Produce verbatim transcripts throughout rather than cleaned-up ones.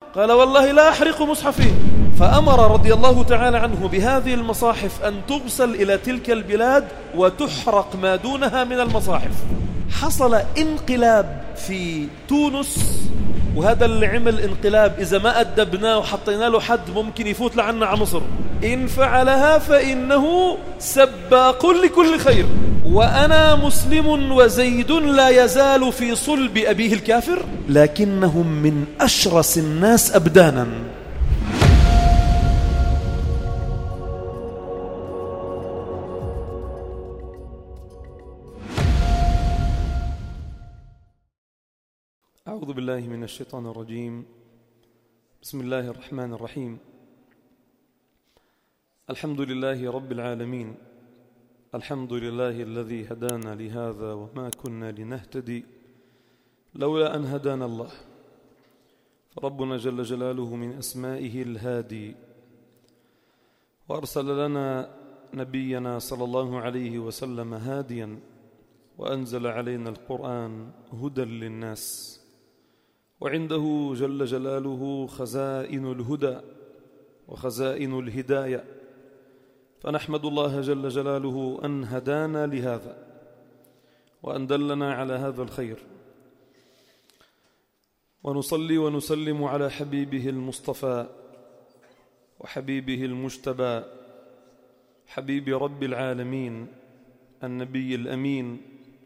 قال والله لا أحرق مصحفي. فأمر رضي الله تعالى عنه بهذه المصاحف أن ترسل إلى تلك البلاد وتحرق ما دونها من المصاحف. حصل انقلاب في تونس، وهذا اللي عمل انقلاب إذا ما أدبناه وحطينا له حد ممكن يفوت لعنا على مصر. إن فعلها فإنه سباق لكل خير. وأنا مسلم وزيد لا يزال في صلب أبيه الكافر، لكنهم من أشرس الناس أبدانا. أعوذ بالله من الشيطان الرجيم. بسم الله الرحمن الرحيم. الحمد لله رب العالمين. الحمد لله الذي هدانا لهذا وما كنا لنهتدي لولا أن هدانا الله. فربنا جل جلاله من أسمائه الهادي، وأرسل لنا نبينا صلى الله عليه وسلم هاديا، وأنزل علينا القرآن هدى للناس، وعنده جل جلاله خزائن الهدى وخزائن الهداية. فنحمد الله جل جلاله أن هدانا لهذا وأن دلنا على هذا الخير، ونصلي ونسلم على حبيبه المصطفى وحبيبه المجتبى، حبيب رب العالمين النبي الأمين،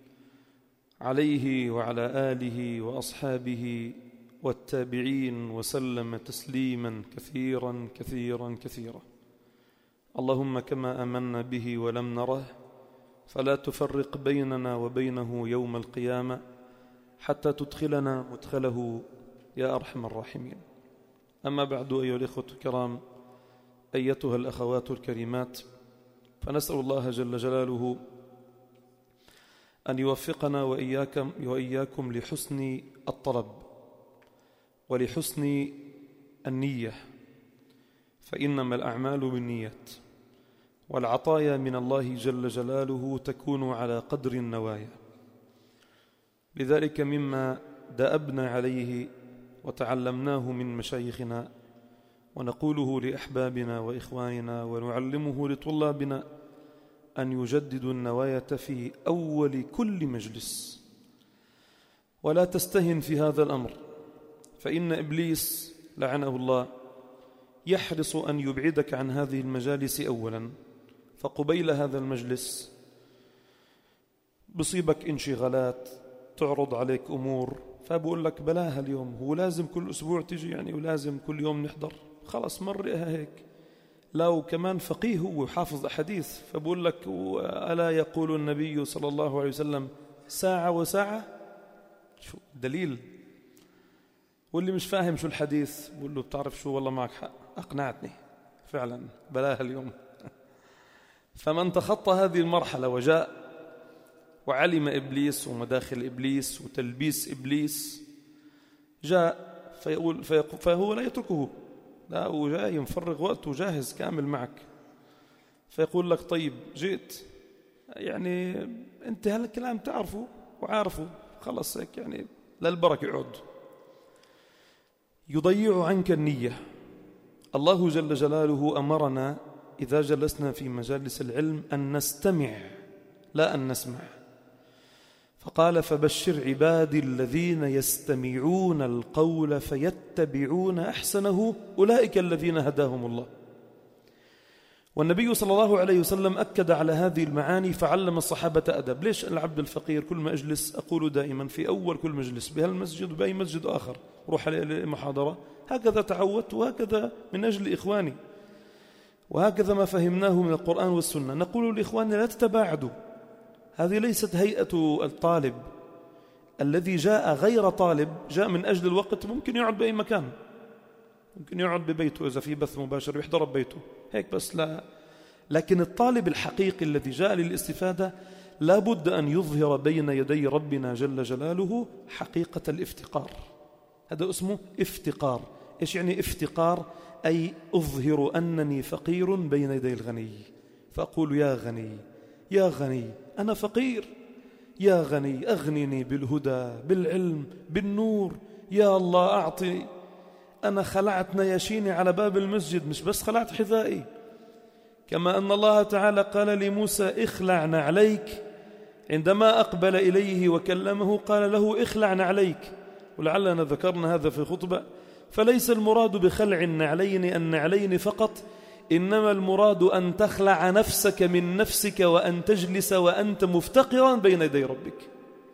عليه وعلى آله وأصحابه والتابعين وسلم تسليما كثيرا كثيرا كثيرا. اللهم كما آمنا به ولم نره فلا تفرق بيننا وبينه يوم القيامة حتى تدخلنا مدخله يا أرحم الراحمين. أما بعد، أيها الإخوة الكرام، أيتها الأخوات الكريمات، فنسأل الله جل جلاله أن يوفقنا وإياكم, وإياكم لحسن الطلب ولحسن النية، فإنما الأعمال بالنيات، والعطايا من الله جل جلاله تكون على قدر النوايا. لذلك مما دأبنا عليه وتعلمناه من مشايخنا ونقوله لأحبابنا وإخواننا ونعلمه لطلابنا أن يجددوا النوايا في أول كل مجلس، ولا تستهن في هذا الأمر، فإن إبليس لعنه الله يحرص أن يبعدك عن هذه المجالس أولا، فقبيل هذا المجلس بصيبك انشغالات، تعرض عليك أمور، فبقول لك بلاها اليوم، هو لازم كل أسبوع تيجي يعني ولازم كل يوم نحضر، خلاص مرئها هيك. لو كمان فقيه هو وحافظ أحاديث، فبقول لك ألا يقول النبي صلى الله عليه وسلم ساعة وساعة؟ شو دليل؟ واللي مش فاهم شو الحديث بقول له بتعرف شو، والله معك حق، أقنعتني فعلا، بلاها اليوم. فمن تخطى هذه المرحلة وجاء وعلم إبليس ومداخل إبليس وتلبيس إبليس، جاء فيقول, فيقول فهو لا يتركه، لا، هو جاي مفرغ وقته جاهز كامل معك، فيقول لك طيب جئت، يعني أنت هالكلام تعرفه وعارفه، خلص هيك يعني للبركة يعود، يضيع عنك النية. الله جل جلاله أمرنا إذا جلسنا في مجالس العلم أن نستمع لا أن نسمع، فقال فبشر عبادي الذين يستمعون القول فيتبعون أحسنه أولئك الذين هداهم الله. والنبي صلى الله عليه وسلم أكد على هذه المعاني فعلم الصحابة أدب. ليش العبد الفقير كل ما أجلس أقول دائما في أول كل مجلس بهالمسجد وبأي مسجد آخر روح على محاضرة، هكذا تعودت وهكذا من أجل إخواني، وهكذا ما فهمناه من القرآن والسنة. نقول لإخواننا لا تتباعدوا، هذه ليست هيئة الطالب الذي جاء غير طالب، جاء من أجل الوقت، ممكن يقعد بأي مكان، ممكن يقعد ببيته إذا في بث مباشر يحضر ببيته هيك بس، لا. لكن الطالب الحقيقي الذي جاء للاستفادة لا بد أن يظهر بين يدي ربنا جل جلاله حقيقة الافتقار. هذا اسمه افتقار. إيش يعني افتقار؟ أي أظهر أنني فقير بين يدي الغني، فأقول يا غني يا غني أنا فقير، يا غني أغنني بالهدى بالعلم بالنور، يا الله أعطي أنا خلعت نياشيني على باب المسجد، مش بس خلعت حذائي، كما أن الله تعالى قال لموسى اخلع نعليك عندما أقبل إليه وكلمه، قال له اخلع نعليك. ولعلنا ذكرنا هذا في خطبة. فليس المراد بخلع النعلين النعلين فقط، إنما المراد أن تخلع نفسك من نفسك وأن تجلس وأنت مفتقرا بين يدي ربك.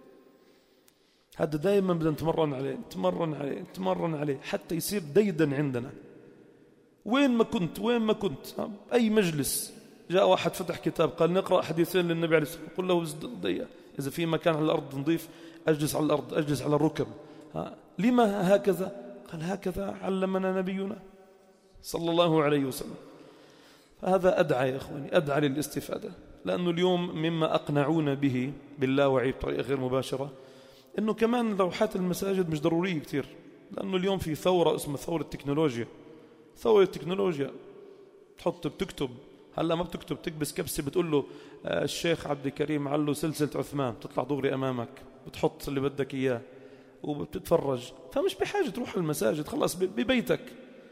هذا دائما بدنا نتمرن عليه نتمرن عليه نتمرن عليه حتى يصير ديدا عندنا. وين ما كنت وين ما كنت أي مجلس جاء واحد فتح كتاب قال نقرأ حديثين للنبي عليه الصلاة والسلام، قل له ازدي إذا في مكان على الأرض نضيف أجلس على الأرض، أجلس على الركب. لما هكذا؟ قال هكذا علمنا نبينا صلى الله عليه وسلم. فهذا أدعى يا إخواني، أدعى للاستفادة، لأنه اليوم مما أقنعون به باللاوعي بطريقة غير مباشرة إنه كمان لوحات المساجد مش ضرورية كتير، لأنه اليوم في ثورة اسمها ثورة التكنولوجيا. ثورة التكنولوجيا تحط بتكتب، هلا ما بتكتب تكبس كبسة بتقول له الشيخ عبد الكريم علّه سلسلة عثمان، تطلع دغري أمامك، بتحط اللي بدك إياه وبتتفرج. فمش بحاجة تروح المساجد، خلص ببيتك.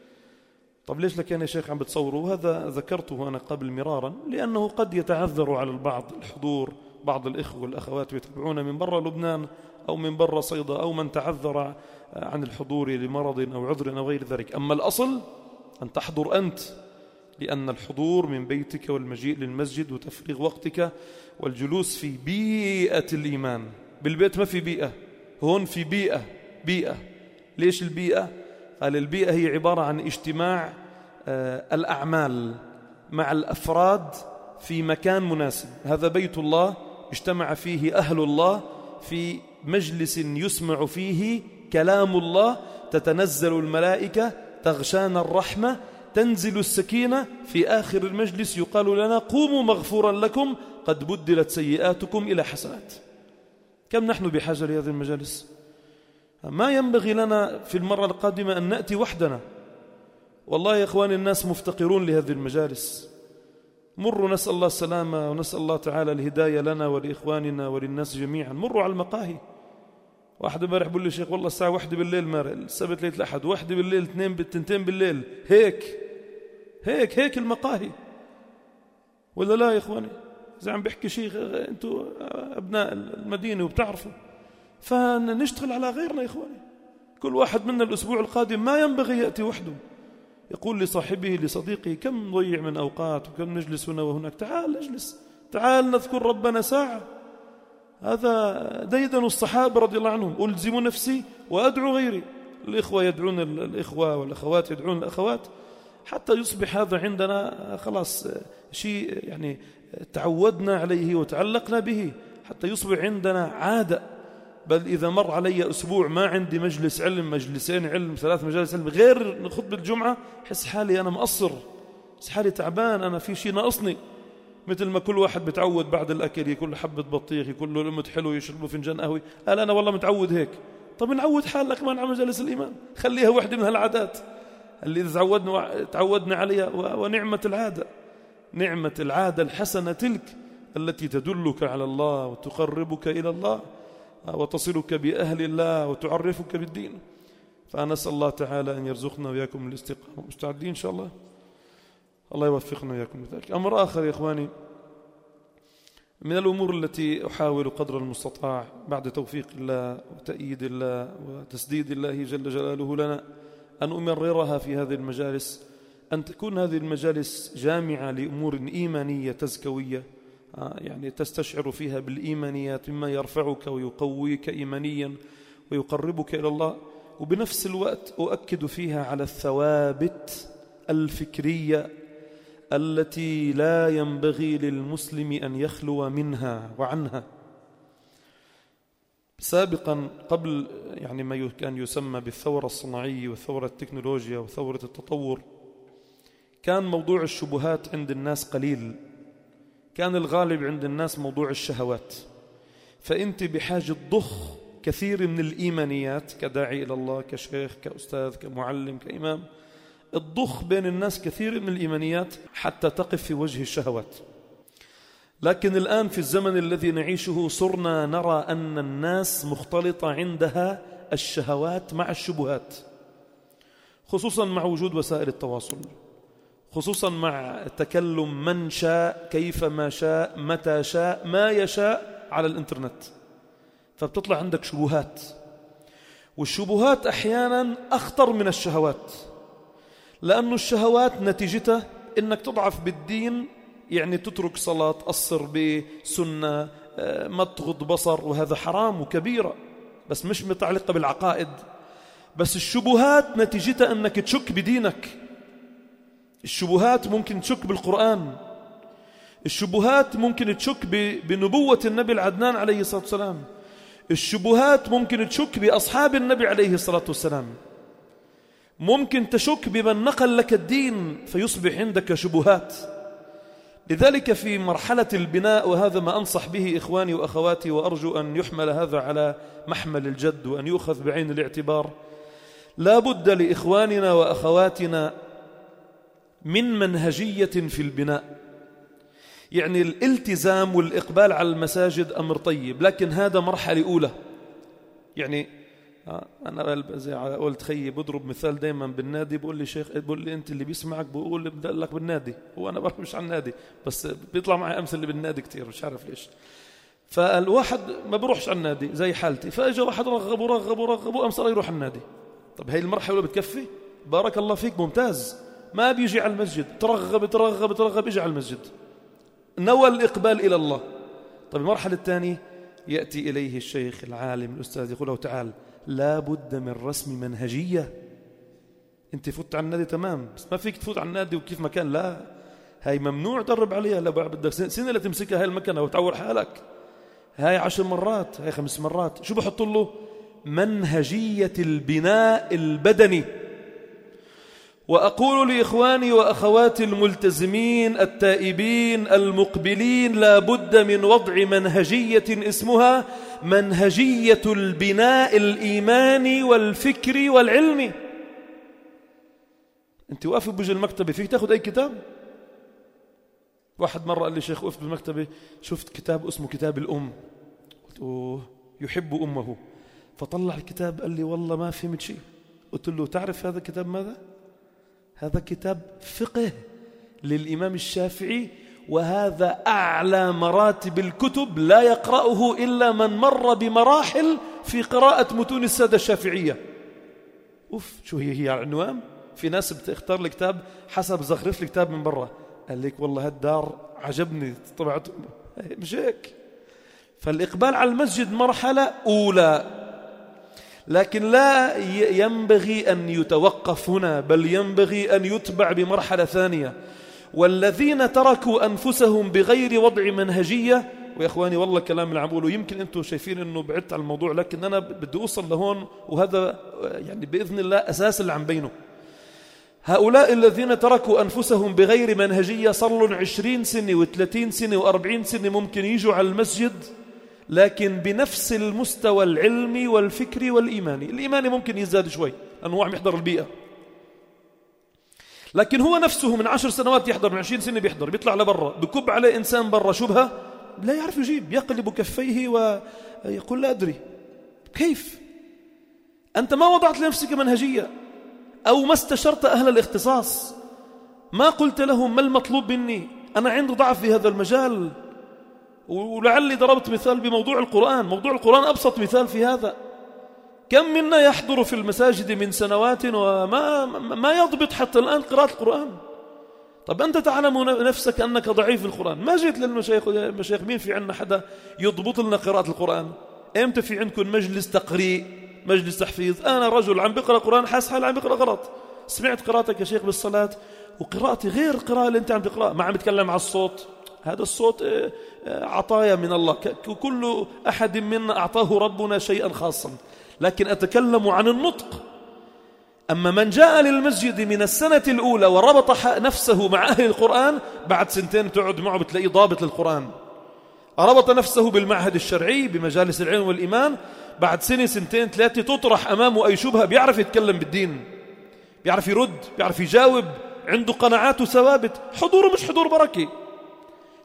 طب ليش لك يا شيخ عم بتصوروا؟ وهذا ذكرته أنا قبل مرارا، لأنه قد يتعذر على البعض الحضور، بعض الإخوة والأخوات يتابعون من برا لبنان أو من برا صيدا، أو من تعذر عن الحضور لمرض أو عذر أو غير ذلك. أما الأصل أن تحضر أنت، لأن الحضور من بيتك والمجيء للمسجد وتفريغ وقتك والجلوس في بيئة الإيمان. بالبيت ما في بيئة، هون في بيئة. بيئة ليش البيئة؟ قال البيئة هي عبارة عن اجتماع آه الأعمال مع الأفراد في مكان مناسب. هذا بيت الله اجتمع فيه أهل الله في مجلس يسمع فيه كلام الله، تتنزل الملائكة، تغشانا الرحمة، تنزل السكينة. في آخر المجلس يقال لنا قوموا مغفورا لكم قد بدلت سيئاتكم إلى حسنات. كم نحن بحاجة لهذه المجالس؟ ما ينبغي لنا في المرة القادمة أن نأتي وحدنا. والله يا إخواني الناس مفتقرون لهذه المجالس. مروا نسأل الله السلامة ونسأل الله تعالى الهداية لنا ولإخواننا وللناس جميعا. مروا على المقاهي. واحد امبارح بقول لي شيخ والله الساعة واحدة بالليل مارق السبت ليلة الأحد، واحدة بالليل، اثنين بالتنتين بالليل، هيك هيك هيك المقاهي ولا لا يا إخواني؟ إذا عم بحكي شيء أنتوا أبناء المدينة وبتعرفوا، فنشتغل على غيرنا يا إخواني. كل واحد منا الأسبوع القادم ما ينبغي يأتي وحده، يقول لصاحبه لصديقه كم نضيع من أوقات وكم نجلس هنا وهناك، تعال اجلس، تعال نذكر ربنا ساعة. هذا ديدن الصحابة رضي الله عنهم، ألزم نفسي وأدعو غيري. الإخوة يدعون الإخوة والأخوات يدعون الأخوات، حتى يصبح هذا عندنا خلاص شيء يعني تعودنا عليه وتعلقنا به، حتى يصبح عندنا عادة. بل إذا مر علي أسبوع ما عندي مجلس علم، مجلسين علم، ثلاث مجالس علم غير خطبة الجمعة، حس حالي أنا مقصر، حس حالي تعبان، أنا في شيء ناقصني. مثل ما كل واحد بتعود بعد الأكل يكون حبة بطيخ، يكون له لمة حلو، يشرب له فنجان قهوة. قال أنا والله متعود هيك. طب نعود حالنا كمان على مجالس الإيمان، خليها واحدة من هالعادات اللي تعودنا تعودنا عليها. ونعمة العادة، نعمة العادة الحسنة تلك التي تدلك على الله وتقربك إلى الله وتصلك بأهل الله وتعرفك بالدين. فنسأل الله تعالى أن يرزقنا وياكم الاستقامة. مستعدين إن شاء الله؟ الله يوفقنا وياكم بذلك. أمر آخر يا إخواني من الأمور التي أحاول قدر المستطاع بعد توفيق الله وتأييد الله وتسديد الله جل جلاله لنا أن أمررها في هذه المجالس، أن تكون هذه المجالس جامعة لأمور إيمانية تزكوية، يعني تستشعر فيها بالإيمانيات مما يرفعك ويقويك إيمانيا ويقربك إلى الله، وبنفس الوقت أؤكد فيها على الثوابت الفكرية التي لا ينبغي للمسلم أن يخلو منها وعنها. سابقا قبل يعني ما كان يسمى بالثورة الصناعية والثورة التكنولوجيا وثورة التطور، كان موضوع الشبهات عند الناس قليل، كان الغالب عند الناس موضوع الشهوات. فأنت بحاجة ضخ كثير من الإيمانيات كداعي إلى الله، كشيخ، كأستاذ، كمعلم، كإمام، الضخ بين الناس كثير من الإيمانيات حتى تقف في وجه الشهوات. لكن الآن في الزمن الذي نعيشه صرنا نرى أن الناس مختلطة عندها الشهوات مع الشبهات، خصوصا مع وجود وسائل التواصل، خصوصا مع تكلم من شاء كيفما شاء متى شاء ما يشاء على الإنترنت، فبتطلع عندك شبهات، والشبهات أحيانا أخطر من الشهوات، لأن الشهوات نتيجتها إنك تضعف بالدين، يعني تترك صلاة، تقصر بسنة، ما تغض بصر، وهذا حرام وكبيرة، بس مش متعلقة بالعقائد. بس الشبهات نتيجتها أنك تشك بدينك. الشبهات ممكن تشك بالقرآن، الشبهات ممكن تشك بنبوة النبي العدنان عليه الصلاة والسلام، الشبهات ممكن تشك بأصحاب النبي عليه الصلاة والسلام، ممكن تشك بمن نقل لك الدين فيصبح عندك شبهات. لذلك في مرحلة البناء، وهذا ما أنصح به إخواني وأخواتي، وأرجو أن يحمل هذا على محمل الجد وأن يؤخذ بعين الاعتبار، لا بد لإخواننا وأخواتنا من منهجية في البناء. يعني الالتزام والإقبال على المساجد أمر طيب، لكن هذا مرحلة أولى. يعني أنا زي قلت خيي بضرب مثال دايما بالنادي، بقول لي شيخ، بقول لي أنت اللي بيسمعك بقول لك بالنادي، هو أنا بعرف مش عن النادي، بس بيطلع معي أمثل اللي بالنادي كتير مش عارف ليش. فالواحد ما بروحش عن النادي زي حالتي، فأجا واحد رغب ورغب ورغب وقام صار يروح النادي. طب هاي المرحلة بتكفي؟ بارك الله فيك، ممتاز، ما بيجي على المسجد، ترغب ترغب ترغب يجي على المسجد، نوى الإقبال إلى الله. طب المرحلة الثانية يأتي إليه الشيخ العالم الأستاذ يقول له تعال، لا بد من رسم منهجية. أنت فوت على النادي تمام، بس ما فيك تفوت على النادي وكيف ما كان، لا، هاي ممنوع تدرب عليها، لا بدك سنة لا تمسكها هاي المكنة وتعور حالك، هاي عشر مرات، هاي خمس مرات. شو بحط له؟ منهجية البناء البدني. وأقول لإخواني وأخواتي الملتزمين التائبين المقبلين، لا بد من وضع منهجية اسمها منهجية البناء الإيماني والفكري والعلمي. أنت واقف بوجه المكتبة، فيك تأخذ أي كتاب؟ واحد مرة قال لي شيخ وقفت بالمكتبة شفت كتاب اسمه كتاب الأم، قلت أوه يحب أمه، فطلع الكتاب قال لي والله ما فهمت شيء. قلت له تعرف هذا كتاب ماذا؟ هذا كتاب فقه للإمام الشافعي، وهذا أعلى مراتب الكتب، لا يقرأه إلا من مر بمراحل في قراءة متون السادة الشافعية. أوف، شو هي هي العنوان؟ في ناس بتختار الكتاب حسب زخرف الكتاب من برا، قال لك والله هالدار عجبني طبعته، مش هيك. فالإقبال على المسجد مرحلة أولى، لكن لا ينبغي أن يتوقف هنا، بل ينبغي أن يتبع بمرحلة ثانية. والذين تركوا أنفسهم بغير وضع منهجية، ويا إخواني والله كلام اللي عم بقوله يمكن أنتم شايفين أنه بعدت عن الموضوع، لكن أنا بدي أوصل لهون، وهذا يعني بإذن الله أساس اللي عم بينه. هؤلاء الذين تركوا أنفسهم بغير منهجية صار لهم عشرين سنة وثلاثين سنة وأربعين سنة ممكن يجوا على المسجد، لكن بنفس المستوى العلمي والفكري والإيماني. الإيماني ممكن يزداد شوي لأنه هو عم يحضر البيئة، لكن هو نفسه من عشر سنوات يحضر، من عشرين سنة بيحضر، بيطلع لبرا بكب عليه إنسان برا شبهة لا يعرف يجيب، يقلب كفيه ويقول لا أدري. كيف؟ أنت ما وضعت لنفسك منهجية، أو ما استشرت أهل الاختصاص، ما قلت لهم ما المطلوب مني، أنا عندي ضعف في هذا المجال. ولعلي ضربت مثال بموضوع القرآن، موضوع القرآن أبسط مثال في هذا. كم منا يحضر في المساجد من سنوات وما ما يضبط حتى الآن قراءة القرآن؟ طب أنت تعلم نفسك أنك ضعيف في القرآن، ما جيت للمشايخ، المشايخ مين في عندنا حدا يضبط لنا قراءة القرآن؟ إمتى في عندكم مجلس تقريء، مجلس تحفيظ؟ أنا رجل عم بقرأ قرآن حاس حالي عم بقرأ غلط، سمعت قراءتك يا شيخ بالصلاة وقراءتي غير القراءة اللي أنت عم تقرأ، ما عم بتكلم على الصوت، هذا الصوت عطايا من الله، كل أحد منا أعطاه ربنا شيئا خاصا، لكن أتكلم عن النطق. أما من جاء للمسجد من السنة الأولى وربط نفسه مع أهل القرآن، بعد سنتين تقعد معه بتلاقيه ضابط للقرآن. ربط نفسه بالمعهد الشرعي بمجالس العلم والإيمان، بعد سنة سنتين ثلاثة تطرح أمامه أي شبهة بيعرف يتكلم بالدين، بيعرف يرد، بيعرف يجاوب، عنده قناعات وثوابت. حضوره مش حضور بركة،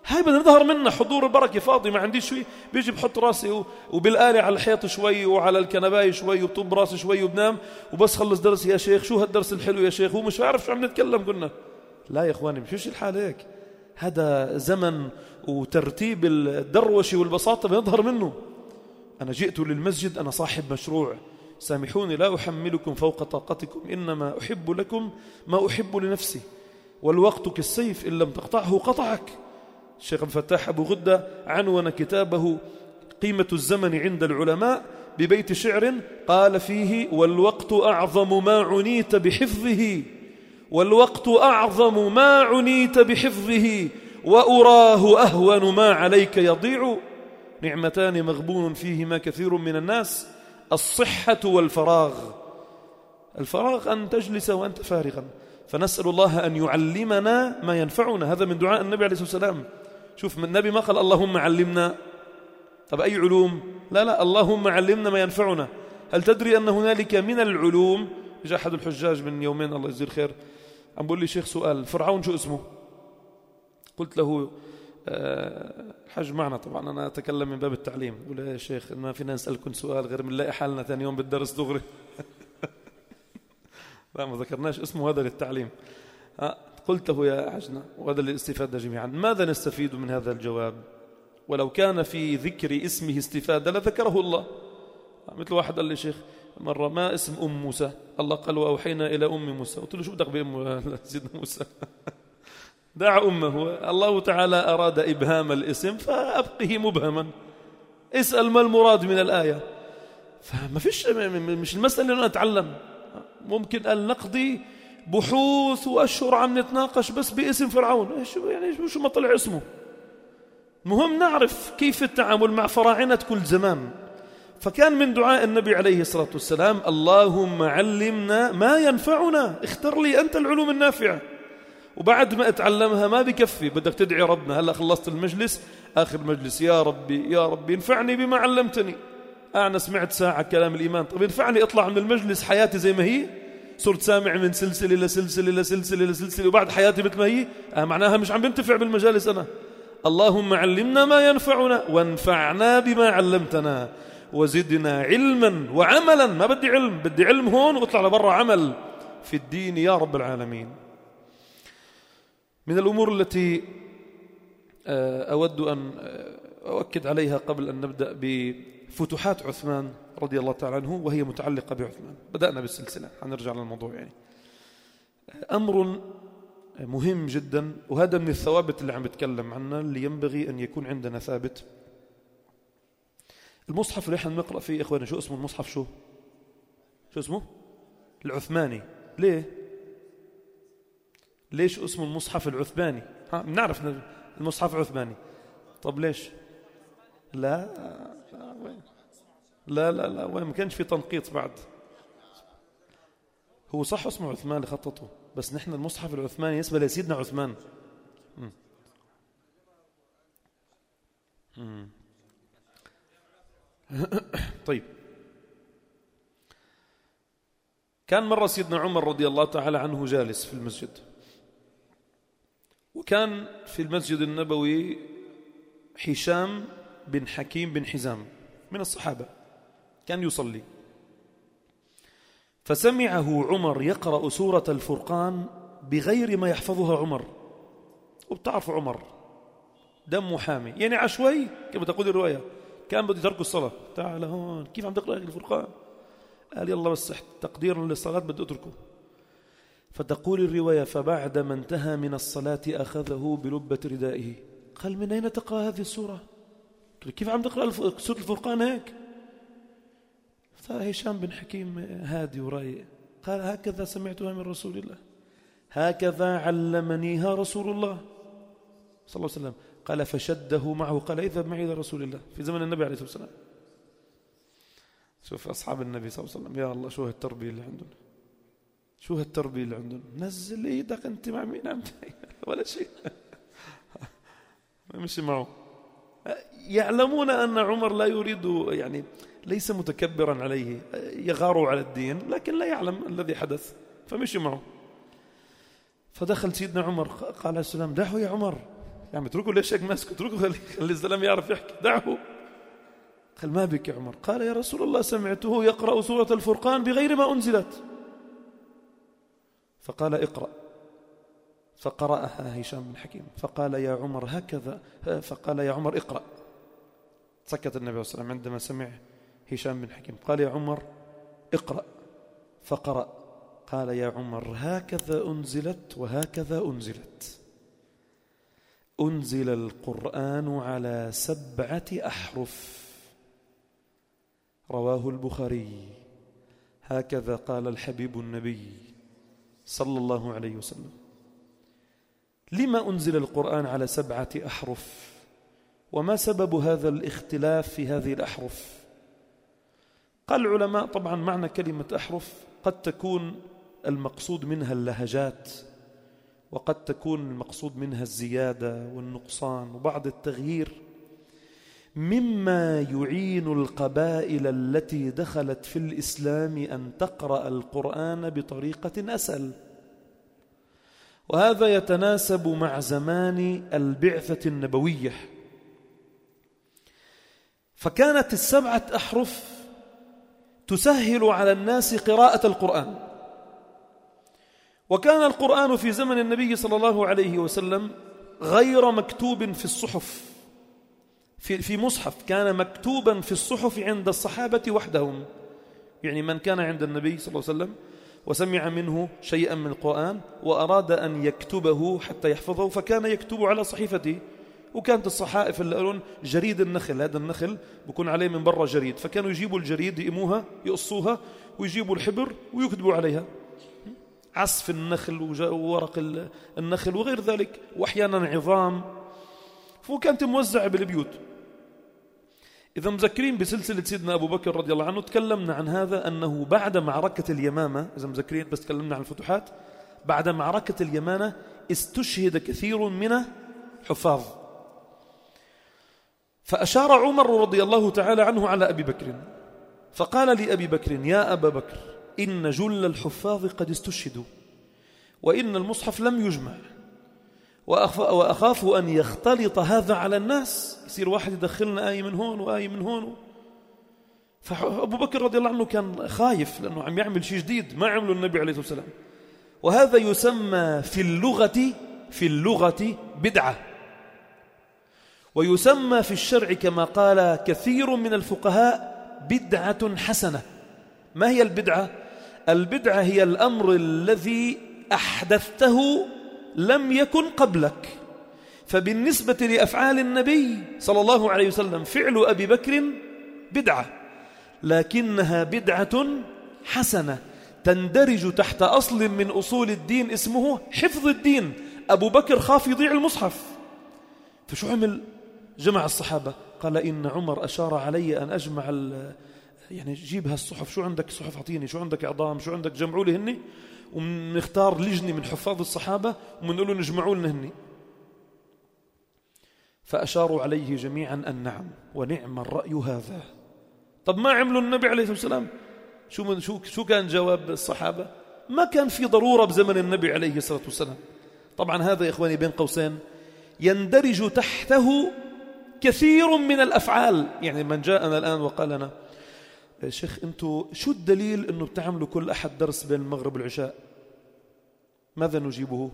هاي بدنا نظهر منها حضور البركة. فاضي ما عندي شوي، بيجي بحط راسي وبالآلة على الحيط شوي وعلى الكنباية شوي وبطب راسي شوي وبنام وبس خلص درس. يا شيخ شو هالدرس الحلو يا شيخ، هو مش عارف شو عم نتكلم. قلنا لا يا إخواني مش الحال هيك، هذا زمن وترتيب الدروشة والبساطة بنظهر منه. أنا جئت للمسجد، أنا صاحب مشروع، سامحوني لا أحملكم فوق طاقتكم، إنما أحب لكم ما أحب لنفسي، والوقت كالسيف إن لم تقطعه قطعك. الشيخ الفتاح أبو غدة عنون كتابه قيمة الزمن عند العلماء ببيت شعر قال فيه: والوقت أعظم ما عنيت بحفظه، والوقت أعظم ما عنيت بحفظه، وأراه أهون ما عليك يضيع، نعمتان مغبون فيهما كثير من الناس، الصحة والفراغ. الفراغ أن تجلس وأنت فارغا، فنسأل الله أن يعلمنا ما ينفعنا. هذا من دعاء النبي عليه الصلاة والسلام. شوف من النبي ما قال اللهم علمنا، طب أي علوم؟ لا لا، اللهم علمنا ما ينفعنا. هل تدري أن هنالك من العلوم؟ جاء أحد الحجاج من يومين الله يجزيه الخير عم بقول لي: شيخ سؤال، فرعون شو اسمه؟ قلت له الحج معنا، طبعا أنا أتكلم من باب التعليم. قل يا شيخ ما فينا نسألكم سؤال غير من نلاقي حالنا ثاني يوم بالدرس دغري. لا ما ذكرناش اسمه، هذا للتعليم. قلت له يا حجنا، وهذا للاستفادة جميعا، ماذا نستفيد من هذا الجواب؟ ولو كان في ذكر اسمه استفادة لذكره الله. مثل واحد قال لي: شيخ مرة ما اسم أم موسى؟ الله قال: وأوحينا إلى أم موسى. قلت له: شو بدك بأم سيدنا موسى؟ دع أمه. الله تعالى أراد إبهام الاسم فأبقه مبهما، اسأل ما المراد من الآية. فما فيش، مش المسألة أن نتعلم. ممكن أن نقضي بحوث وأشهر عم نتناقش بس باسم فرعون، شو يعني شو ما طلع اسمه. مهم نعرف كيف التعامل مع فراعنة كل زمان. فكان من دعاء النبي عليه الصلاة والسلام: اللهم علمنا ما ينفعنا، اختر لي أنت العلوم النافعة. وبعد ما اتعلمها ما بكفي، بدك تدعي ربنا. هلأ خلصت المجلس، آخر مجلس: يا ربي يا ربي انفعني بما علمتني. أنا سمعت ساعة كلام الإيمان، طب انفعني اطلع من المجلس حياتي زي ما هي، صرت سامع من سلسلة لسلسلة لسلسلة لسلسلة وبعد حياتي مثل ما هي. آه معناها مش عم بنتفع بالمجالس أنا. اللهم علمنا ما ينفعنا وانفعنا بما علمتنا وزدنا علما وعملا. ما بدي علم، بدي علم هون واطلع لبرا عمل في الدين يا رب العالمين. من الأمور التي أود أن أؤكد عليها قبل أن نبدأ بفتوحات عثمان رضي الله تعالى عنه، وهي متعلقة بعثمان. بدأنا بالسلسلة، هنرجع للموضوع. يعني أمر مهم جدا، وهذا من الثوابت اللي عم بتكلم عنها اللي ينبغي أن يكون عندنا ثابت. المصحف اللي احنا بنقرأ فيه يا إخواني، شو اسمه المصحف؟ شو شو اسمه؟ العثماني. ليه؟ ليش اسمه المصحف العثماني؟ ها بنعرف المصحف عثماني، طب ليش؟ لا لا لا لا وين ما كانش في تنقيط بعد. هو صح اسمه عثمان اللي خططه، بس نحن المصحف العثماني يسمى لسيدنا عثمان. م. م. طيب، كان مرة سيدنا عمر رضي الله تعالى عنه جالس في المسجد، وكان في المسجد النبوي هشام بن حكيم بن حزام من الصحابة، كان يصلي، فسمعه عمر يقرأ سورة الفرقان بغير ما يحفظها عمر. وبتعرف عمر دمه حامي، يعني عشوائي كما تقول الرواية، كان بده يترك الصلاة. تعال هون، كيف عم تقرأ الفرقان؟ قال يلا بس تقديرا للصلاة بدي أتركه. فتقول الرواية: فبعد ما انتهى من الصلاة أخذه بلبة ردائه. قال: من أين تقرأ هذه السورة؟ كيف عم تقرأ سورة الفرقان هيك؟ فهشام بن حكيم هادي ورايق قال: هكذا سمعتها من رسول الله، هكذا علمنيها رسول الله صلى الله عليه وسلم. قال: فشده معه، قال: اذهب معي إلى رسول الله، في زمن النبي عليه الصلاة والسلام. شوف أصحاب النبي صلى الله عليه وسلم، يا الله شو هالتربية اللي عندهم، شو هالتربية اللي عندهم. نزل ايدك انت مع مين عم ولا شيء. مشي معه. يعلمون أن عمر لا يريد، يعني ليس متكبرا عليه، يغار على الدين، لكن لا يعلم الذي حدث، فمشي معه. فدخل سيدنا عمر قال عليه السلام: دعه يا عمر، يعني اتركوا ليش هيك ماسك، اتركوا خلي, خلي الزلمه يعرف يحكي، دعه. قال ما بك يا عمر؟ قال يا رسول الله سمعته يقرأ سورة الفرقان بغير ما أنزلت. فقال اقرأ، فقرأها هشام بن حكيم فقال يا عمر هكذا، فقال يا عمر اقرأ. سكت النبي صلى الله عليه وسلم عندما سمع هشام بن حكيم. قال يا عمر اقرأ، فقرأ. قال يا عمر هكذا أنزلت وهكذا أنزلت. أنزل القرآن على سبعة أحرف. رواه البخاري. هكذا قال الحبيب النبي صلى الله عليه وسلم. لما أنزل القرآن على سبعة أحرف؟ وما سبب هذا الاختلاف في هذه الأحرف؟ قال العلماء طبعا معنى كلمة أحرف قد تكون المقصود منها اللهجات، وقد تكون المقصود منها الزيادة والنقصان وبعض التغيير، مما يعين القبائل التي دخلت في الإسلام أن تقرأ القرآن بطريقة أسهل. وهذا يتناسب مع زمان البعثة النبوية. فكانت السبعة أحرف تسهل على الناس قراءة القرآن. وكان القرآن في زمن النبي صلى الله عليه وسلم غير مكتوب في الصحف، في في مصحف، كان مكتوبا في الصحف عند الصحابة وحدهم. يعني من كان عند النبي صلى الله عليه وسلم وسمع منه شيئا من القرآن وأراد أن يكتبه حتى يحفظه فكان يكتب على صحيفته. وكانت الصحائف اللي قالون جريد النخل، هذا النخل بكون عليه من برا جريد، فكانوا يجيبوا الجريد يقموها يقصوها ويجيبوا الحبر ويكتبوا عليها عصف النخل وورق النخل وغير ذلك، وأحيانا عظام. فكانت موزعة بالبيوت. إذا مذكرين بسلسلة سيدنا أبو بكر رضي الله عنه تكلمنا عن هذا، أنه بعد معركة اليمامة، إذا مذكرين بس تكلمنا عن الفتوحات، بعد معركة اليمامة استشهد كثير من حفاظ. فأشار عمر رضي الله تعالى عنه على أبي بكر فقال لأبي بكر يا أبا بكر إن جل الحفاظ قد استشهدوا وإن المصحف لم يجمع، وأخاف أن يختلط هذا على الناس، يصير واحد يدخلنا آية من هون وآية من هون. فأبو بكر رضي الله عنه كان خايف لأنه عم يعمل شيء جديد ما عمله النبي عليه الصلاة والسلام. وهذا يسمى في اللغة في اللغة بدعة، ويسمى في الشرع كما قال كثير من الفقهاء بدعة حسنة. ما هي البدعة؟ البدعة هي الأمر الذي أحدثته لم يكن قبلك. فبالنسبة لأفعال النبي صلى الله عليه وسلم فعل أبي بكر بدعة، لكنها بدعة حسنة تندرج تحت أصل من أصول الدين اسمه حفظ الدين. أبو بكر خاف يضيع المصحف، فشو عمل؟ جمع الصحابة. قال إن عمر أشار علي أن أجمع يعني جيب هالصحف، شو عندك صحف أعطيني، شو عندك إعظام، شو عندك، جمعوا لي هني، ونختار لجنة من حفاظ الصحابة ومنقول له نجمعوا لنا هني. فأشاروا عليه جميعا أن نعم ونعم الرأي هذا. طب ما عملوا النبي عليه الصلاة والسلام؟ شو من شو شو كان جواب الصحابة؟ ما كان في ضرورة بزمن النبي عليه الصلاة والسلام. طبعا هذا يا إخواني بين قوسين يندرج تحته كثير من الأفعال. يعني من جاءنا الآن وقال لنا يا شيخ أنتوا شو الدليل أنه بتعملوا كل أحد درس بين المغرب والعشاء؟ ماذا نجيبه؟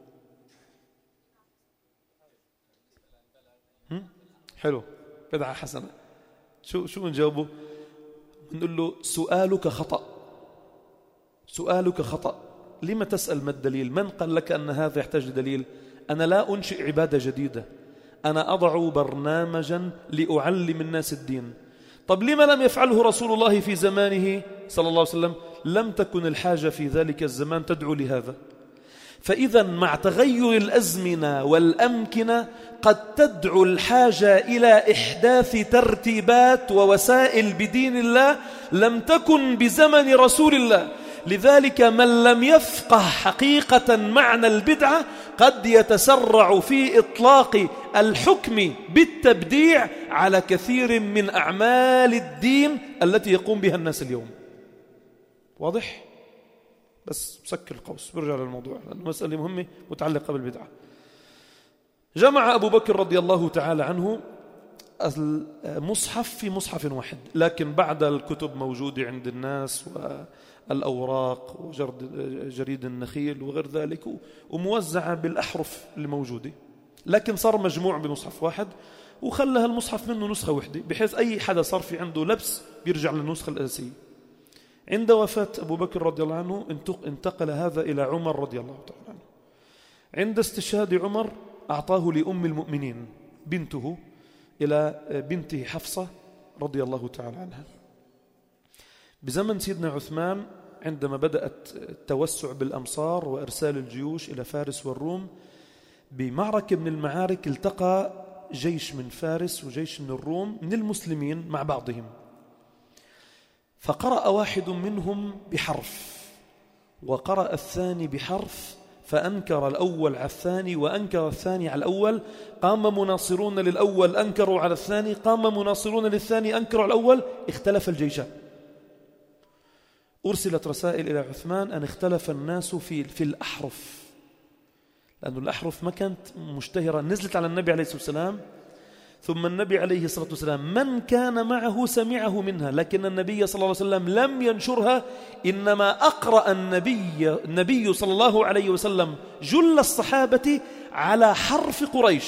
حلو، بدعة حسنة. شو شو نجاوبه؟ نقول له سؤالك خطأ، سؤالك خطأ. لما تسأل ما الدليل؟ من قال لك أن هذا يحتاج لدليل؟ أنا لا أنشئ عبادة جديدة، أنا أضع برنامجا لأعلم الناس الدين. طب لما لم يفعله رسول الله في زمانه صلى الله عليه وسلم؟ لم تكن الحاجة في ذلك الزمان تدعو لهذا. فإذا مع تغير الأزمنة والأمكنة قد تدعو الحاجة إلى إحداث ترتيبات ووسائل بدين الله لم تكن بزمن رسول الله. لذلك من لم يفقه حقيقة معنى البدعة قد يتسرع في إطلاق الحكم بالتبديع على كثير من أعمال الدين التي يقوم بها الناس اليوم. واضح؟ بس مسكر القوس برجع للموضوع لأنه مسألة مهمة متعلقة بالبدعة. جمع أبو بكر رضي الله تعالى عنه المصحف في مصحف واحد، لكن بعد الكتب موجودة عند الناس والأوراق وجريد النخيل وغير ذلك، وموزعة بالأحرف الموجودة، لكن صار مجموع بمصحف واحد، وخلها المصحف منه نسخة وحدة بحيث أي حدا صار في عنده لبس بيرجع للنسخة الأساسية. عند وفاة أبو بكر رضي الله عنه انتقل هذا إلى عمر رضي الله تعالى عنه. عند استشهاد عمر أعطاه لأم المؤمنين بنته إلى بنته حفصة رضي الله تعالى عنها. بزمن سيدنا عثمان عندما بدأت التوسع بالأمصار وإرسال الجيوش إلى فارس والروم، بمعركة من المعارك التقى جيش من فارس وجيش من الروم من المسلمين مع بعضهم، فقرأ واحد منهم بحرف وقرأ الثاني بحرف، فأنكر الأول على الثاني وأنكر الثاني على الأول، قام مناصرون للأول أنكروا على الثاني، قام مناصرون للثاني أنكروا على الأول، اختلف الجيشان. أرسلت رسائل إلى عثمان أن اختلف الناس في في الأحرف، لأن الأحرف ما كانت مشتهرة، نزلت على النبي عليه الصلاة والسلام، ثم النبي عليه الصلاة والسلام من كان معه سمعه منها، لكن النبي صلى الله عليه وسلم لم ينشرها، إنما أقرأ النبي, النبي صلى الله عليه وسلم جل الصحابة على حرف قريش،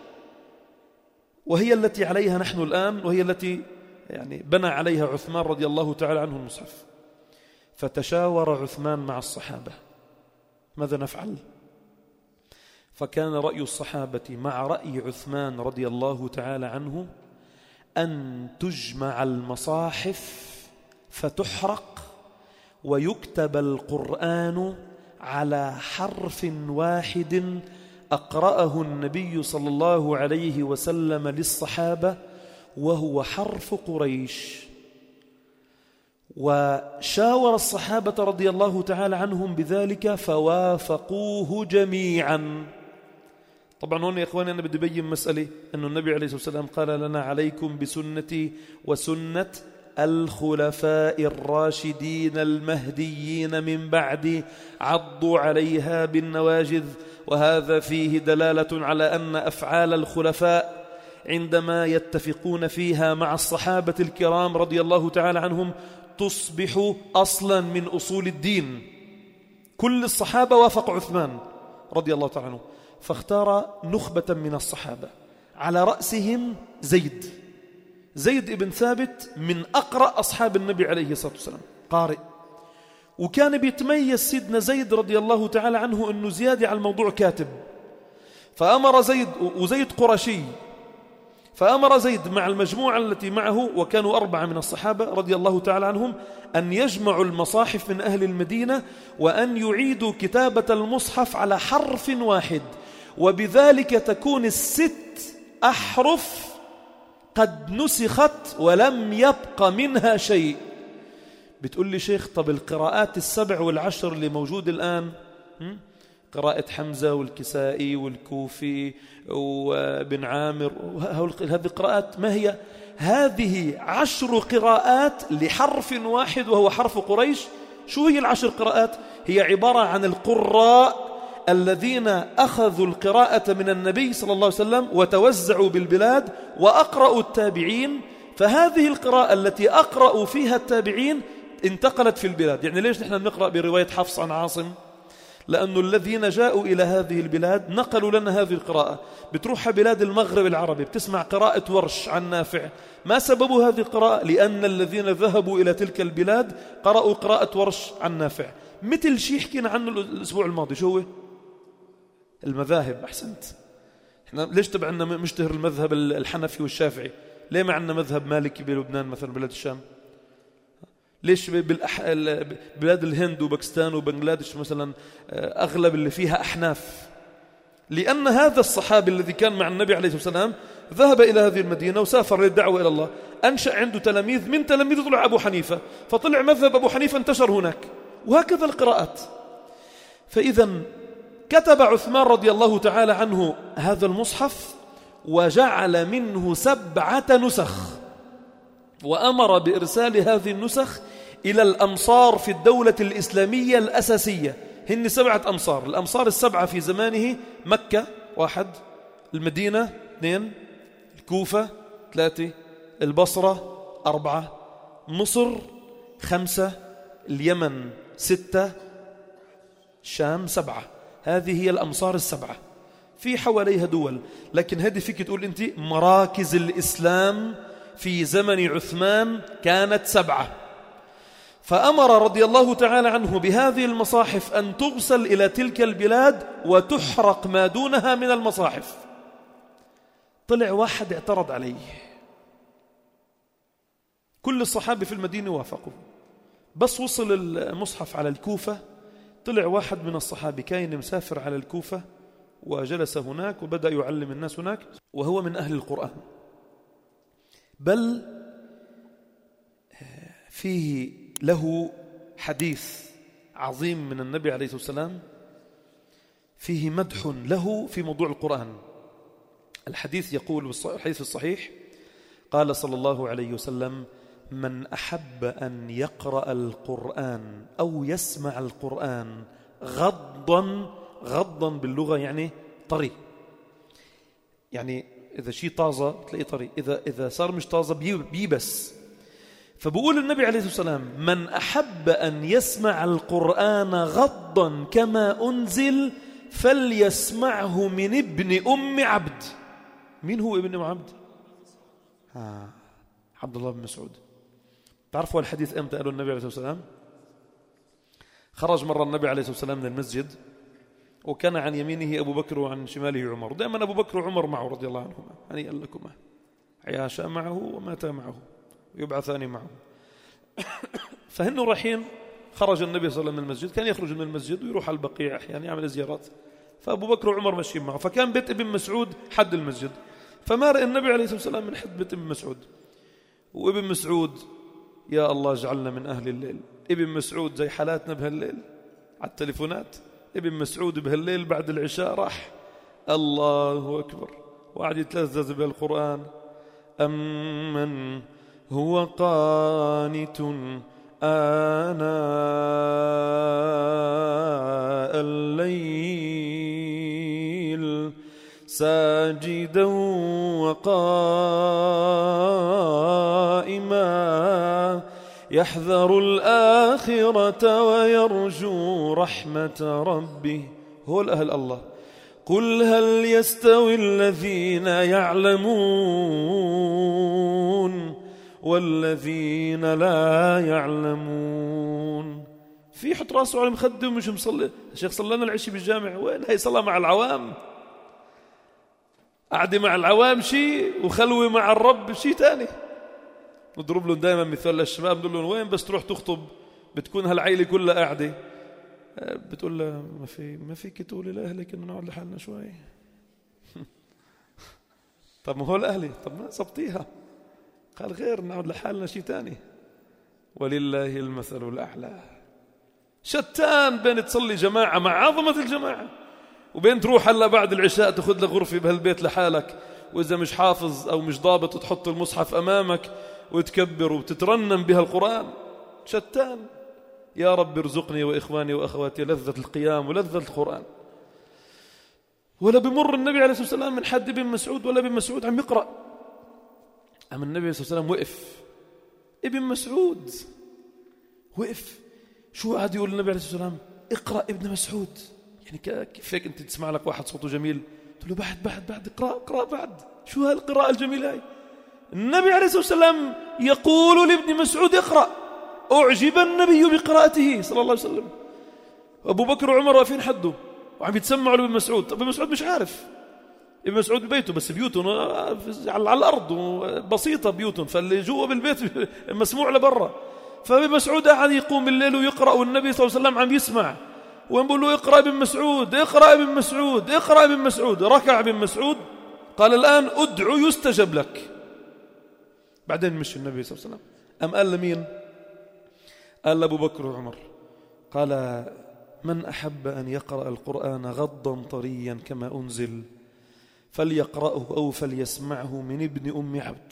وهي التي عليها نحن الآن، وهي التي يعني بنى عليها عثمان رضي الله تعالى عنه المصحف. فتشاور عثمان مع الصحابة ماذا نفعل؟ فكان رأي الصحابة مع رأي عثمان رضي الله تعالى عنه أن تجمع المصاحف فتحرق ويكتب القرآن على حرف واحد أقرأه النبي صلى الله عليه وسلم للصحابة، وهو حرف قريش. وشاور الصحابة رضي الله تعالى عنهم بذلك فوافقوه جميعا. طبعا هون يا إخواني أنا بدي أبين مسألة، أن النبي عليه الصلاة والسلام قال لنا عليكم بسنتي وسنة الخلفاء الراشدين المهديين من بعدي عضوا عليها بالنواجذ، وهذا فيه دلالة على أن أفعال الخلفاء عندما يتفقون فيها مع الصحابة الكرام رضي الله تعالى عنهم تصبح أصلا من أصول الدين. كل الصحابة وافقوا عثمان رضي الله تعالى عنه، فاختار نخبة من الصحابة على رأسهم زيد زيد ابن ثابت، من أقرأ أصحاب النبي عليه الصلاة والسلام، قارئ، وكان بيتميز سيدنا زيد رضي الله تعالى عنه أنه زيادة على الموضوع كاتب، فأمر زيد، وزيد قرشي، فأمر زيد مع المجموعة التي معه وكانوا أربعة من الصحابة رضي الله تعالى عنهم أن يجمعوا المصاحف من أهل المدينة وأن يعيدوا كتابة المصحف على حرف واحد، وبذلك تكون الست أحرف قد نسخت ولم يبق منها شيء. بتقول لي شيخ طب القراءات السبع والعشر اللي موجود الآن، قراءة حمزة والكسائي والكوفي وبن عامر، هذه القراءات ما هي؟ هذه عشر قراءات لحرف واحد وهو حرف قريش. شو هي العشر قراءات؟ هي عبارة عن القراء الذين أخذوا القراءة من النبي صلى الله عليه وسلم وتوزعوا بالبلاد وأقرأوا التابعين، فهذه القراءة التي أقرأوا فيها التابعين انتقلت في البلاد. يعني ليش نحن نقرأ برواية حفص عن عاصم؟ لأن الذين جاءوا إلى هذه البلاد نقلوا لنا هذه القراءة. بتروح بلاد المغرب العربي بتسمع قراءة ورش عن نافع، ما سبب هذه القراءة؟ لأن الذين ذهبوا إلى تلك البلاد قرأوا قراءة ورش عن نافع. مثل شيء حكينا عنه الأسبوع الماضي، شو هو؟ المذاهب. أحسنت. إحنا ليش تبعنا مشتهر المذهب الحنفي والشافعي؟ ليه ما عندنا مذهب مالكي بلبنان مثلا بلاد الشام؟ ليش بالأح... بلاد الهند وباكستان وبنغلاديش مثلا أغلب اللي فيها أحناف؟ لأن هذا الصحابي الذي كان مع النبي عليه الصلاة والسلام ذهب إلى هذه المدينة وسافر للدعوة إلى الله، أنشأ عنده تلاميذ، من تلاميذه طلع أبو حنيفة، فطلع مذهب أبو حنيفة انتشر هناك، وهكذا القراءات. فإذا كتب عثمان رضي الله تعالى عنه هذا المصحف وجعل منه سبعة نسخ، وأمر بإرسال هذه النسخ إلى الأمصار في الدولة الإسلامية الأساسية. هن سبعة أمصار، الأمصار السبعة في زمانه: مكة واحد، المدينة اثنين، الكوفة ثلاثة، البصرة أربعة، مصر خمسة، اليمن ستة، الشام سبعة. هذه هي الأمصار السبعة، في حواليها دول، لكن هذه فيك تقول أنت مراكز الإسلام في زمن عثمان كانت سبعة. فأمر رضي الله تعالى عنه بهذه المصاحف أن ترسل إلى تلك البلاد وتحرق ما دونها من المصاحف. طلع واحد اعترض عليه، كل الصحابة في المدينة وافقوا، بس وصل المصحف على الكوفة، طلع واحد من الصحابة كاين مسافر على الكوفة وجلس هناك وبدأ يعلم الناس هناك، وهو من أهل القرآن، بل فيه له حديث عظيم من النبي عليه الصلاة والسلام فيه مدح له في موضوع القرآن. الحديث يقول، الحديث الصحيح، قال صلى الله عليه وسلم: من أحب أن يقرأ القرآن أو يسمع القرآن غضا، غضا باللغة يعني طري، يعني إذا شيء طازة تلاقيه طري، إذا, إذا صار مش طازة بيبس. فبقول النبي عليه الصلاة والسلام: من أحب أن يسمع القرآن غضا كما أنزل فليسمعه من ابن أم عبد. مين هو ابن أم عبد؟ آه. عبد الله بن مسعود. تعرفوا الحديث أمتى قاله النبي عليه الصلاة والسلام؟ خرج مرة النبي عليه الصلاة والسلام من المسجد، وكان عن يمينه أبو بكر وعن شماله عمر، ودائما أبو بكر وعمر معه رضي الله عنهما، هنيئا لكما، عياشا معه وماتا معه ويبعثان معه. فهنوا رايحين، خرج النبي صلى الله عليه وسلم من المسجد، كان يخرج من المسجد ويروح على البقيع أحيانا يعمل زيارات، فأبو بكر وعمر ماشيين معه، فكان بيت ابن مسعود حد المسجد، فما رأى النبي عليه الصلاة والسلام من حد بيت ابن مسعود. وابن مسعود يا الله اجعلنا من أهل الليل، ابن مسعود زي حالاتنا بهالليل على التليفونات، ابن مسعود بهالليل بعد العشاء راح الله أكبر وقعد يتلذذ بالقرآن. أمن هو قانت آناء الليل ساجدا وقائما يحذر الآخرة ويرجو رحمة ربه. هو الأهل الله. قل هل يستوي الذين يعلمون والذين لا يعلمون؟ في يحط راسه على المخدة ومش مصلي. الشيخ صلى لنا العشي بالجامع، وين هي صلاة مع العوام؟ قعدة مع العوام شيء وخلوة مع الرب شيء تاني. نضرب لهم دائما مثال للشباب، نقول لهم وين بس تروح تخطب بتكون هالعيلة كلها قاعدة، بتقول له ما في ما فيك تقولي لأهلك إنه نقعد لحالنا شوي. طب ما هو الأهلي، طب ما صبتيها، قال غير نقعد لحالنا شيء تاني. ولله المثل الأعلى. شتان بين تصلي جماعة مع عظمة الجماعة وبين تروح هلا بعد العشاء تاخذ لك غرفة بهالبيت لحالك، وإذا مش حافظ أو مش ضابط تحط المصحف أمامك وتكبر وتترنم بها القرآن. شتان. يا رب ارزقني وإخواني وأخواتي لذة القيام ولذة القرآن. ولا بمر النبي عليه الصلاة والسلام من حد ابن مسعود ولا ابن مسعود عم يقرأ، أما النبي عليه الصلاة والسلام وقف، ابن مسعود وقف، شو قاعد يقول النبي عليه الصلاة والسلام؟ اقرأ ابن مسعود. يعني كيف هيك أنت تسمع لك واحد صوته جميل تقول له بعد بعد بعد اقرأ اقرأ بعد، شو هالقراءة الجميلة هاي؟ النبي عليه الصلاة والسلام يقول لابن مسعود اقرأ. أعجب النبي بقراءته صلى الله عليه وسلم. أبو بكر وعمر واقفين حده وعم يتسمعوا لابن مسعود. طب ابن مسعود مش عارف، ابن مسعود ببيته بس بيوتهم على الأرض بسيطة بيوتهم، فاللي جوا بالبيت مسموع لبرا. فابن مسعود قاعد يقوم الليل ويقرأ والنبي صلى الله عليه وسلم عم يسمع، ويقول له اقرأ ابن مسعود اقرأ ابن مسعود اقرأ ابن مسعود. ركع ابن مسعود قال الآن ادعو يستجب لك. بعدين مشي النبي صلى الله عليه وسلم. أم قال لمين؟ قال لأبو بكر وعمر، قال من أحب أن يقرأ القرآن غضا طريا كما أنزل فليقرأه أو فليسمعه من ابن أم عبد.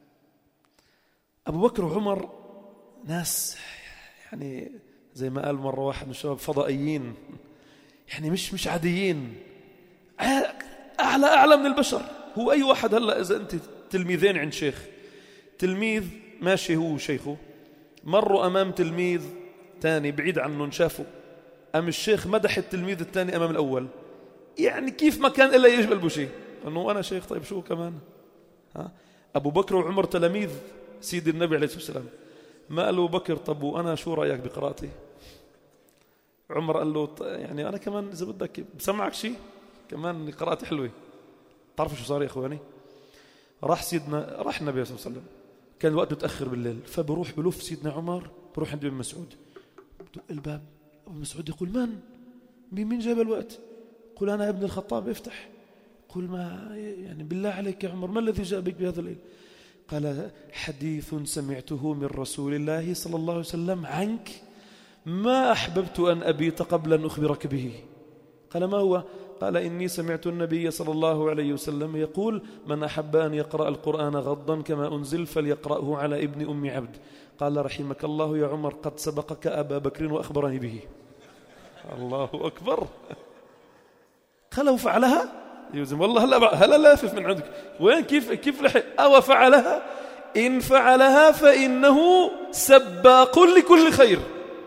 أبو بكر وعمر ناس يعني زي ما قال مرة واحد من الشباب فضائيين، يعني مش مش عاديين، أعلى أعلى من البشر. هو أي واحد هلأ إذا أنت تلميذين عند شيخ، تلميذ ماشي هو شيخه، مروا أمام تلميذ تاني بعيد عنه شافوا، أم الشيخ مدح التلميذ الثاني أمام الأول، يعني كيف ما كان إلا يجب قلبه شيء أنه أنا شيخ طيب شو كمان. ها؟ أبو بكر وعمر تلاميذ سيد النبي عليه الصلاة والسلام، ما قال له بكر طب وأنا شو رأيك بقراءتي؟ عمر قال له يعني أنا كمان إذا بدك بسمعك شيء كمان قراءتي حلوة. تعرفوا شو صار يا إخواني؟ راح سيدنا راح النبي صلى الله عليه وسلم، كان الوقت متأخر بالليل، فبروح بلف سيدنا عمر بروح عند ابن مسعود، بدق الباب، ابن مسعود يقول من؟ مين جاب الوقت؟ قل أنا ابن الخطاب افتح. قل ما يعني بالله عليك يا عمر ما الذي جاء بك بهذا الليل؟ قال حديث سمعته من رسول الله صلى الله عليه وسلم عنك ما أحببت أن أبيت قبل أن أخبرك به. قال ما هو؟ قال إني سمعت النبي صلى الله عليه وسلم يقول من أحب أن يقرأ القرآن غضا كما أنزل فليقرأه على ابن أم عبد. قال رحمك الله يا عمر قد سبقك أبا بكر وأخبرني به. الله أكبر. قال وفعلها؟ يوزم والله هلا هلا لافف من عندك وين كيف كيف لحق أو فعلها؟ إن فعلها فإنه سباق لكل خير.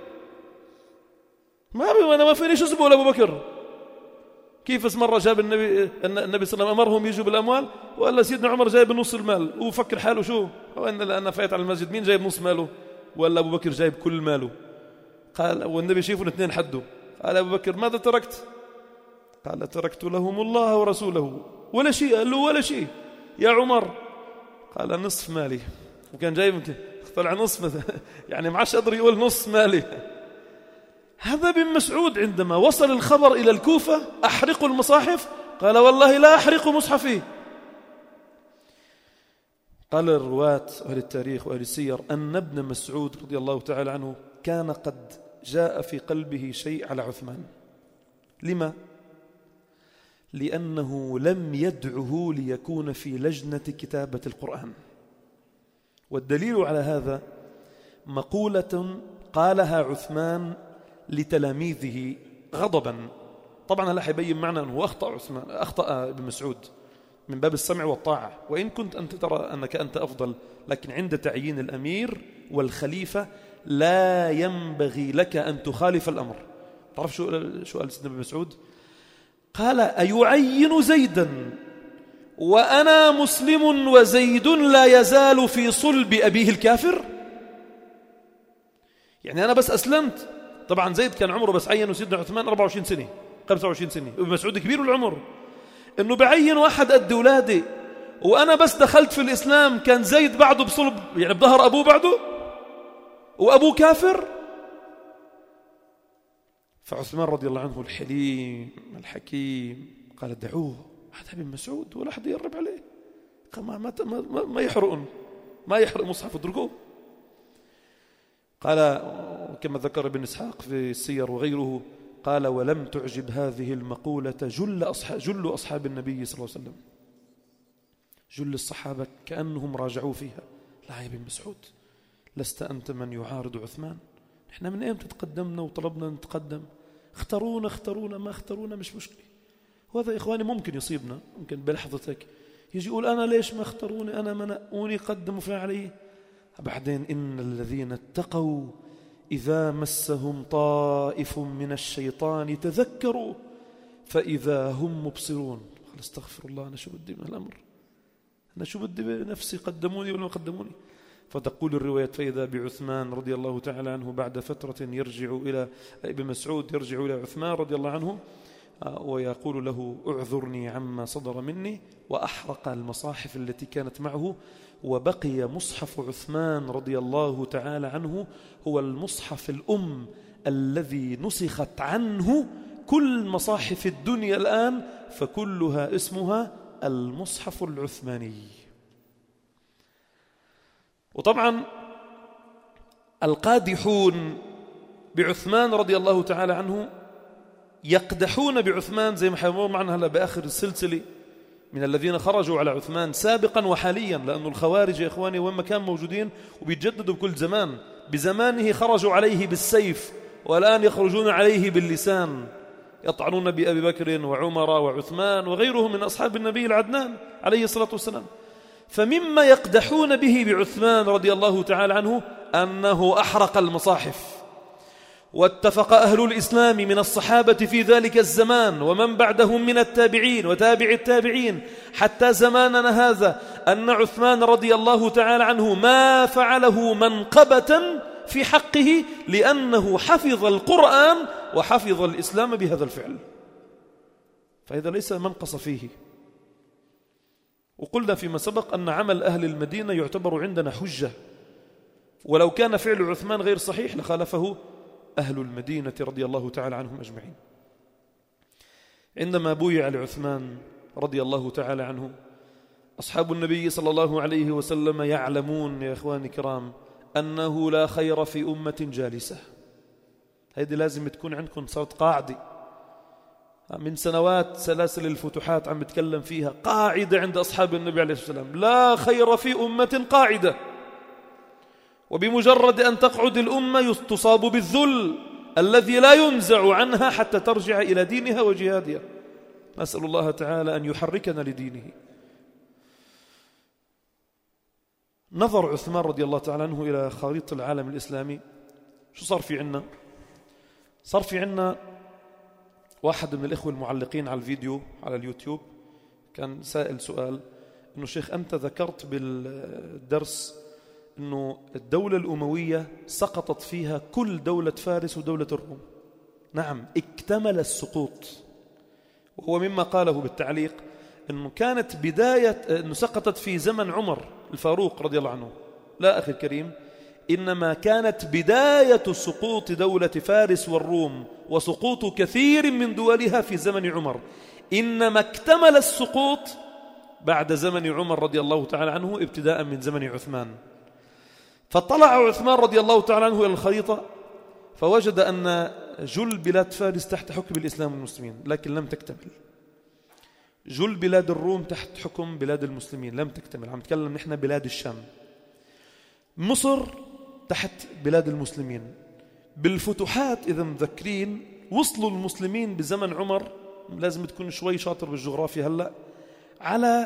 ما أنا ما فيني شو اسمه أبو بكر. كيف اسم مرة جاب النبي النبي صلى الله عليه وسلم أمرهم يجوا بالأموال وقال سيدنا عمر جايب نص المال وفكر حاله شو وإن أنا فايت على المسجد مين جايب نص ماله ولا أبو بكر جايب كل ماله. قال والنبي شايفوا الاثنين حدوا. قال أبو بكر ماذا تركت؟ قال تركت لهم الله ورسوله ولا شيء. قال له ولا شيء يا عمر. قال نصف مالي. وكان جايب طلع نصف يعني ما عادش قدر يقول نص مالي. هذا ابن مسعود عندما وصل الخبر إلى الكوفة أحرقوا المصاحف قال والله لا أحرق مصحفي. قال الرواة أهل التاريخ وأهل السير أن ابن مسعود رضي الله تعالى عنه كان قد جاء في قلبه شيء على عثمان. لما؟ لأنه لم يدعه ليكون في لجنة كتابة القرآن. والدليل على هذا مقولة قالها عثمان لتلاميذه غضبا. طبعا هلا حيبين معنا أنه أخطأ عثمان أخطأ ابن مسعود من باب السمع والطاعة، وإن كنت أنت ترى أنك أنت أفضل، لكن عند تعيين الأمير والخليفة لا ينبغي لك أن تخالف الأمر. تعرف شو شو قال سيدنا ابن مسعود؟ قال أيعين زيدا وأنا مسلم وزيد لا يزال في صلب أبيه الكافر؟ يعني أنا بس أسلمت. طبعا زيد كان عمره بس عينه سيدنا عثمان أربعة وعشرين سنة خمسة وعشرين سنة. ابن مسعود كبير العمر، إنه بعين واحد قد أولادي وأنا بس دخلت في الإسلام كان زيد بعده بصلب يعني بظهر أبوه بعده وأبوه كافر. فعثمان رضي الله عنه الحليم الحكيم قال دعوه هذا ابن مسعود ولا أحد يقرب عليه ما ما ما, ما يحرقون ما يحرق مصحف اتركوه. قال كما ذكر ابن إسحاق في السير وغيره قال ولم تعجب هذه المقولة جل أصحاب, جل أصحاب النبي صلى الله عليه وسلم. جل الصحابة كأنهم راجعوا فيها. لا يا ابن مسعود لست أنت من يعارض عثمان. إحنا من أيام تتقدمنا وطلبنا نتقدم اختارونا اختارونا ما اختارونا مش مشكلة. وهذا إخواني ممكن يصيبنا ممكن بلحظتك يجي يقول أنا ليش ما اختاروني أنا منقوني قدموا فيها علي. بعدين إن الذين اتقوا إذا مسهم طائف من الشيطان تذكروا فإذا هم مبصرون. قال استغفر الله أنا شو بدي من الأمر أنا شو بدي بنفسي قدموني ولا ما قدموني. فتقول الرواية فإذا بعثمان رضي الله تعالى عنه بعد فترة يرجع إلى ابن مسعود يرجع إلى عثمان رضي الله عنه ويقول له اعذرني عما صدر مني وأحرق المصاحف التي كانت معه وبقي مصحف عثمان رضي الله تعالى عنه هو المصحف الأم الذي نسخت عنه كل مصاحف الدنيا الآن فكلها اسمها المصحف العثماني. وطبعا القادحون بعثمان رضي الله تعالى عنه يقدحون بعثمان زي ما حيمر معنا هلا بآخر السلسلة من الذين خرجوا على عثمان سابقا وحاليا، لأن الخوارج يا إخواني وين ما كانوا موجودين وبيتجددوا بكل زمان. بزمانه خرجوا عليه بالسيف والآن يخرجون عليه باللسان. يطعنون بأبي بكر وعمر وعثمان وغيرهم من أصحاب النبي العدنان عليه الصلاة والسلام. فمما يقدحون به بعثمان رضي الله تعالى عنه أنه أحرق المصاحف. واتفق أهل الإسلام من الصحابة في ذلك الزمان ومن بعدهم من التابعين وتابع التابعين حتى زماننا هذا أن عثمان رضي الله تعالى عنه ما فعله منقبة في حقه، لأنه حفظ القرآن وحفظ الإسلام بهذا الفعل، فهذا ليس منقص فيه. وقلنا فيما سبق أن عمل أهل المدينة يعتبر عندنا حجة، ولو كان فعل عثمان غير صحيح لخالفه أهل المدينة رضي الله تعالى عنهم أجمعين. عندما بويع لعثمان رضي الله تعالى عنه أصحاب النبي صلى الله عليه وسلم يعلمون يا إخواني الكرام أنه لا خير في أمة جالسة. هذه لازم تكون عندكم صارت قاعدة من سنوات، سلاسل الفتوحات عم بتكلم فيها، قاعدة عند أصحاب النبي عليه الصلاة والسلام: لا خير في أمة قاعدة، وبمجرد أن تقعد الأمة تصاب بالذل الذي لا ينزع عنها حتى ترجع إلى دينها وجهادها. نسأل الله تعالى أن يحركنا لدينه. نظر عثمان رضي الله تعالى عنه إلى خريطة العالم الإسلامي. شو صار في عنا؟ صار في عنا واحد من الإخوة المعلقين على الفيديو على اليوتيوب كان سائل سؤال إنه شيخ أنت ذكرت بالدرس إنه الدولة الأموية سقطت فيها كل دولة فارس ودولة الروم. نعم، اكتمل السقوط. وهو مما قاله بالتعليق إنه كانت بداية إنه سقطت في زمن عمر الفاروق رضي الله عنه. لا أخي الكريم، إنما كانت بداية سقوط دولة فارس والروم وسقوط كثير من دولها في زمن عمر، إنما اكتمل السقوط بعد زمن عمر رضي الله تعالى عنه ابتداء من زمن عثمان. فطلع عثمان رضي الله تعالى عنه إلى الخريطة فوجد أن جل بلاد فارس تحت حكم الإسلام والمسلمين لكن لم تكتمل. جل بلاد الروم تحت حكم بلاد المسلمين لم تكتمل. عم نتكلم نحن بلاد الشام. مصر تحت بلاد المسلمين. بالفتوحات إذا مذكرين وصلوا المسلمين بزمن عمر، لازم تكون شوي شاطر بالجغرافيا هلأ، على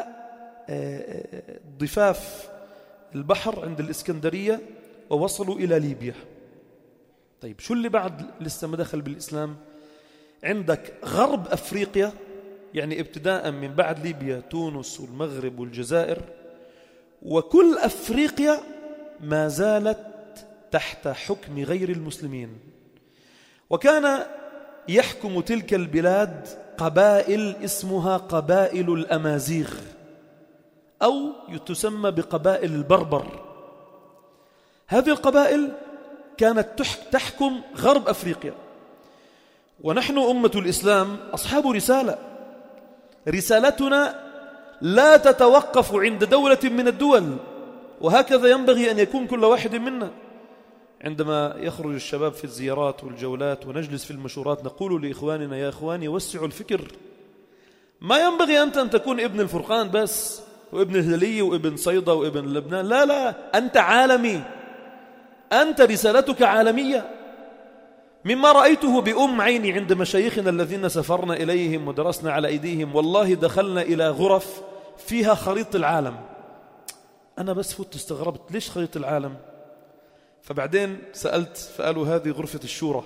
ضفاف البحر عند الإسكندرية ووصلوا إلى ليبيا. طيب شو اللي بعد لسه ما دخل بالإسلام؟ عندك غرب أفريقيا، يعني ابتداء من بعد ليبيا تونس والمغرب والجزائر، وكل أفريقيا ما زالت تحت حكم غير المسلمين. وكان يحكم تلك البلاد قبائل اسمها قبائل الأمازيغ أو تسمى بقبائل البربر. هذه القبائل كانت تحكم غرب أفريقيا. ونحن أمة الإسلام أصحاب رسالة، رسالتنا لا تتوقف عند دولة من الدول، وهكذا ينبغي أن يكون كل واحد منا. عندما يخرج الشباب في الزيارات والجولات ونجلس في المشورات نقول لإخواننا: يا إخواني وسعوا الفكر. ما ينبغي أنت أن تكون ابن الفرقان بس وابن الهلالية وابن صيدا وابن لبنان، لا لا، أنت عالمي، أنت رسالتك عالمية. مما رأيته بأم عيني عند مشايخنا الذين سافرنا إليهم ودرسنا على أيديهم، والله دخلنا إلى غرف فيها خريطة العالم. أنا بس فوت استغربت ليش خريطة العالم؟ فبعدين سألت فقالوا هذه غرفة الشورى.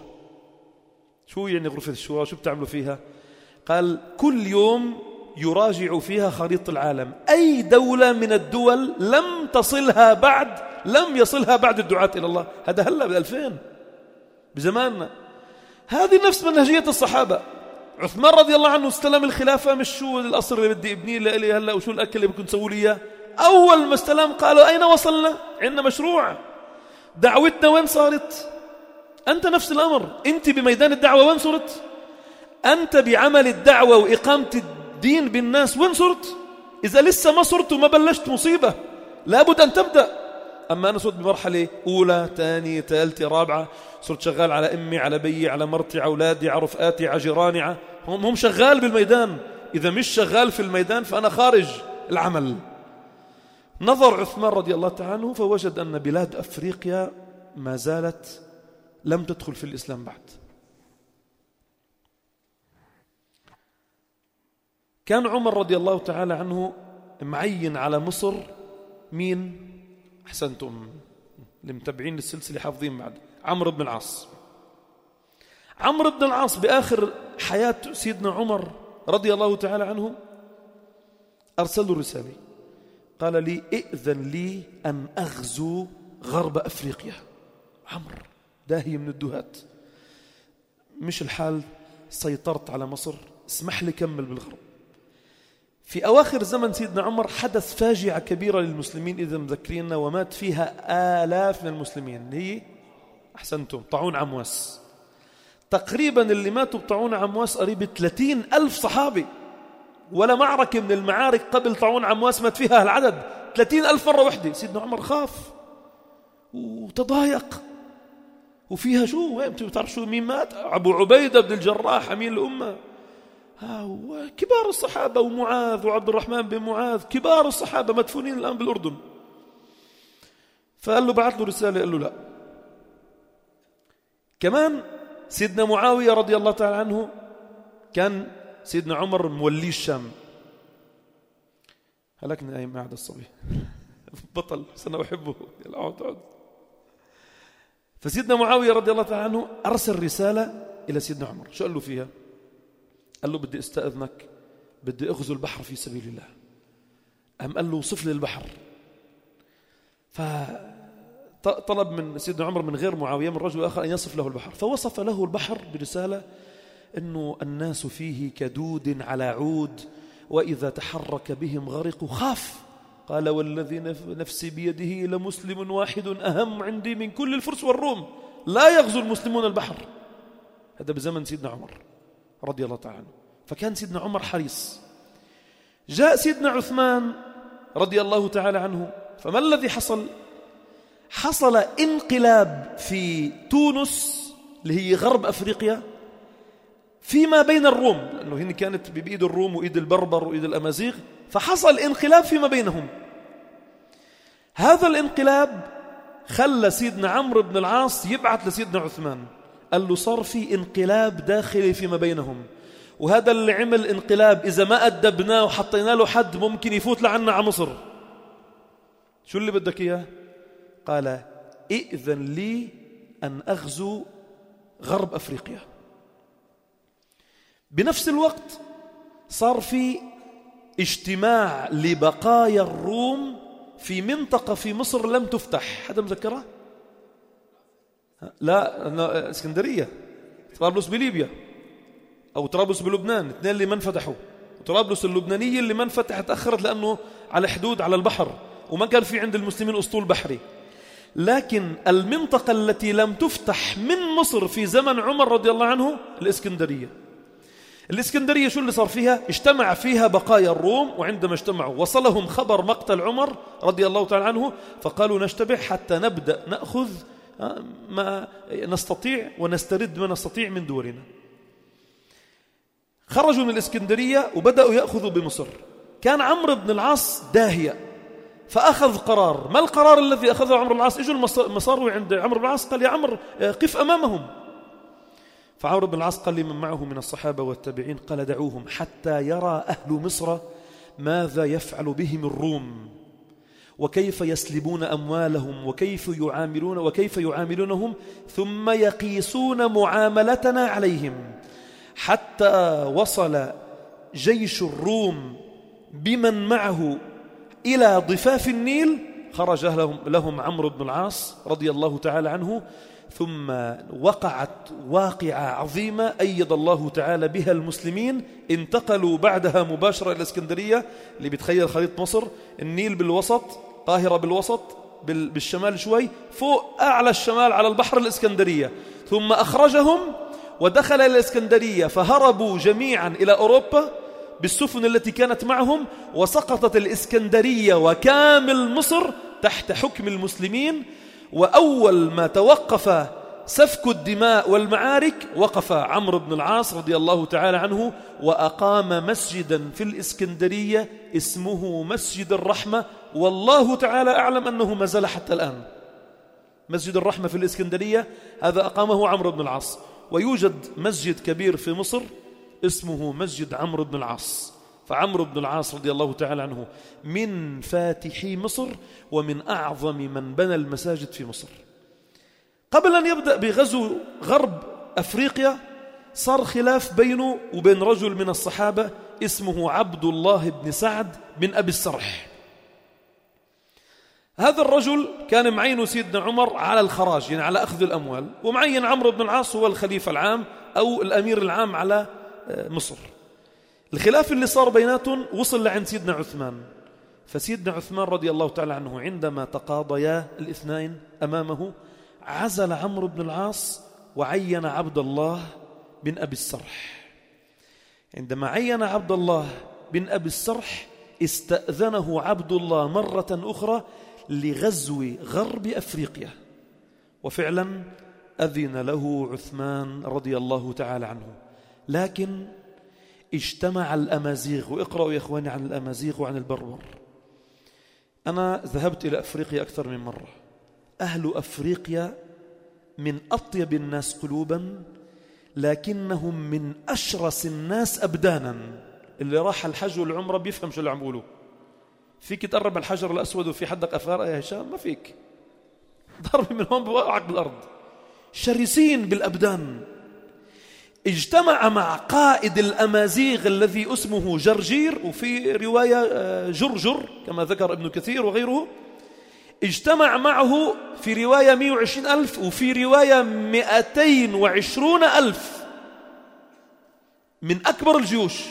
شو يعني غرفة الشورى؟ شو بتعملوا فيها؟ قال كل يوم يراجع فيها خريطة العالم، أي دولة من الدول لم تصلها بعد، لم يصلها بعد الدعاة إلى الله. هذا هلأ بالألفين بزماننا. هذه نفس منهجية الصحابة. عثمان رضي الله عنه استلم الخلافة، مش شو القصر اللي بدي ابنيه لإلي هلأ وشو الأكل اللي بكون تسوي لي إياه. أول ما استلم قالوا أين وصلنا؟ عندنا مشروع، دعوتنا وين صارت؟ أنت نفس الأمر، أنت بميدان الدعوة وين صرت؟ أنت بعمل الدعوة وإقامة الدين بالناس وين صرت؟ إذا لسه ما صرت وما بلشت مصيبة، لابد أن تبدأ. أما أنا صرت بمرحلة أولى ثانية ثالثة رابعة، صرت شغال على أمي على بيي على مرتي على أولادي على رفقاتي على جيراني، هم, هم شغال بالميدان. إذا مش شغال في الميدان فأنا خارج العمل. نظر عثمان رضي الله تعالى عنه فوجد أن بلاد أفريقيا ما زالت لم تدخل في الإسلام بعد. كان عمر رضي الله تعالى عنه معين على مصر مين؟ أحسنتم، اللي متابعين السلسلة حافظين بعد، عمرو بن العاص. عمرو بن العاص بآخر حياة سيدنا عمر رضي الله تعالى عنه أرسل له رسالة، قال لي ائذن لي أن أغزو غرب أفريقيا. عمرو داهية من الدهات، مش الحال سيطرت على مصر، اسمح لي كمل بالغرب. في أواخر زمن سيدنا عمر حدث فاجعة كبيرة للمسلمين إذا مذكريننا، ومات فيها آلاف من المسلمين، هي أحسنتم طاعون عمواس. تقريبا اللي ماتوا بطاعون عمواس قريب ثلاثين ألف صحابي، ولا معركة من المعارك قبل طاعون عمواس مات فيها العدد ثلاثين ألف مرة واحدة. سيدنا عمر خاف وتضايق، وفيها شو بتعرف شو مين مات؟ أبو عبيدة بن الجراح أمين الأمة، كبار الصحابة، ومعاذ وعبد الرحمن بن معاذ، كبار الصحابة مدفونين الآن بالأردن. فقال له بعث له رسالة، قال له لا. كمان سيدنا معاوية رضي الله تعالى عنه كان سيدنا عمر مولي الشام. هلكني أي معد الصبي بطل سنة أحبه العود عود. فسيدنا معاوية رضي الله تعالى عنه أرسل رسالة إلى سيدنا عمر، شو قال له فيها؟ قال له بدي استأذنك، بدي أغزو البحر في سبيل الله. أم قال له وصف لي البحر. فطلب من سيدنا عمر من غير معاوية من رجل آخر أن يصف له البحر، فوصف له البحر برسالة إنه الناس فيه كدود على عود، وإذا تحرك بهم غرقوا. خاف، قال والذي نفسي بيده لمسلم واحد أهم عندي من كل الفرس والروم، لا يغزو المسلمون البحر. هذا بزمن سيدنا عمر رضي الله تعالى عنه. فكان سيدنا عمر حريص. جاء سيدنا عثمان رضي الله تعالى عنه، فما الذي حصل؟ حصل انقلاب في تونس اللي هي غرب أفريقيا فيما بين الروم، لأنه هنا كانت بإيد الروم وإيد البربر وإيد الأمازيغ، فحصل انقلاب فيما بينهم. هذا الانقلاب خلى سيدنا عمرو بن العاص يبعث لسيدنا عثمان، قال له صار في انقلاب داخلي فيما بينهم، وهذا اللي عمل انقلاب إذا ما أدبناه وحطينا له حد ممكن يفوت لعنا على مصر. شو اللي بدك إياه؟ قال ائذن لي أن أغزو غرب أفريقيا. بنفس الوقت صار في اجتماع لبقايا الروم في منطقة في مصر لم تفتح. حدا مذكرها؟ لا، اسكندرية، طرابلس بليبيا أو طرابلس بلبنان، اثنين اللي ما انفتحوا. طرابلس اللبنانية اللي ما انفتحت تأخرت لأنه على حدود على البحر وما كان في عند المسلمين أسطول بحري. لكن المنطقة التي لم تفتح من مصر في زمن عمر رضي الله عنه الإسكندرية. الإسكندرية شو اللي صار فيها؟ اجتمع فيها بقايا الروم، وعندما اجتمعوا وصلهم خبر مقتل عمر رضي الله تعالى عنه، فقالوا نجتمع حتى نبدأ نأخذ ما نستطيع ونسترد ما نستطيع من دورنا. خرجوا من الإسكندرية وبدأوا يأخذوا بمصر. كان عمرو بن العاص داهية، فأخذ قرار. ما القرار الذي أخذه عمرو بن العاص؟ إجوا المصاروا عند عمرو بن العاص، قال يا عمرو قف أمامهم. فعمرو بن العاص قال لمن معه من الصحابة والتابعين، قال دعوهم حتى يرى أهل مصر ماذا يفعل بهم الروم، وكيف يسلبون أموالهم، وكيف يعاملون وكيف يعاملونهم، ثم يقيسون معاملتنا عليهم. حتى وصل جيش الروم بمن معه إلى ضفاف النيل، خرج لهم, لهم عمرو بن العاص رضي الله تعالى عنه. ثم وقعت واقعة عظيمة أيد الله تعالى بها المسلمين. انتقلوا بعدها مباشرة إلى الإسكندرية، اللي بتخيل خريطة مصر، النيل بالوسط، قاهرة بالوسط، بالشمال شوي، فوق أعلى الشمال على البحر الإسكندرية. ثم أخرجهم ودخل إلى الإسكندرية، فهربوا جميعا إلى أوروبا بالسفن التي كانت معهم، وسقطت الإسكندرية وكامل مصر تحت حكم المسلمين. وأول ما توقف سفك الدماء والمعارك وقف عمرو بن العاص رضي الله تعالى عنه وأقام مسجدا في الإسكندرية اسمه مسجد الرحمة، والله تعالى أعلم أنه ما زال حتى الآن. مسجد الرحمة في الإسكندرية هذا أقامه عمرو بن العاص. ويوجد مسجد كبير في مصر اسمه مسجد عمرو بن العاص، فعمرو بن العاص رضي الله تعالى عنه من فاتحي مصر ومن أعظم من بنى المساجد في مصر. قبل أن يبدأ بغزو غرب أفريقيا صار خلاف بينه وبين رجل من الصحابة اسمه عبد الله بن سعد بن أبي السرح. هذا الرجل كان معين سيدنا عمر على الخراج، يعني على أخذ الأموال، ومعين عمرو بن العاص هو الخليفة العام أو الأمير العام على مصر. الخلاف اللي صار بيناتهم وصل لعند سيدنا عثمان، فسيدنا عثمان رضي الله تعالى عنه عندما تقاضيا الاثنين أمامه عزل عمرو بن العاص وعين عبد الله بن أبي السرح. عندما عين عبد الله بن أبي السرح استأذنه عبد الله مرة أخرى لغزو غرب أفريقيا، وفعلا أذن له عثمان رضي الله تعالى عنه. لكن اجتمع الأمازيغ، وإقرأوا يا إخواني عن الأمازيغ وعن البربر. أنا ذهبت إلى أفريقيا أكثر من مرة. أهل أفريقيا من أطيب الناس قلوبا، لكنهم من أشرس الناس أبدانا. اللي راح الحج والعمرة بيفهم شو اللي عم بقوله. فيك تقرب الحجر الأسود وفي حدك أفكار يا هشام؟ ما فيك، ضرب من هون بوقعك بالأرض. شرسين بالأبدان. اجتمع مع قائد الأمازيغ الذي اسمه جرجير، وفي رواية جرجر كما ذكر ابن كثير وغيره. اجتمع معه في رواية مئة وعشرين ألف وفي رواية مئتين وعشرون ألف من أكبر الجيوش.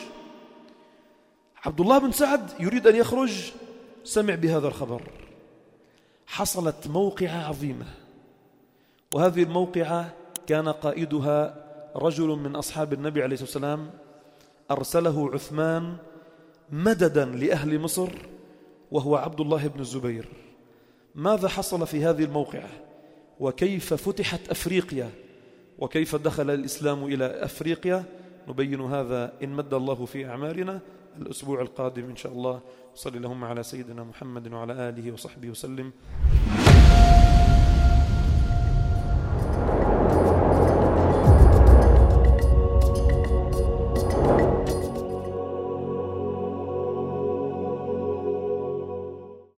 عبد الله بن سعد يريد أن يخرج، سمع بهذا الخبر. حصلت موقعة عظيمة، وهذه الموقعة كان قائدها رجل من أصحاب النبي عليه الصلاة والسلام أرسله عثمان مددا لأهل مصر، وهو عبد الله بن الزبير. ماذا حصل في هذه الموقعة؟ وكيف فتحت أفريقيا؟ وكيف دخل الإسلام إلى أفريقيا؟ نبين هذا إن مد الله في أعمارنا الأسبوع القادم إن شاء الله. صلى اللهم على سيدنا محمد وعلى آله وصحبه وسلم.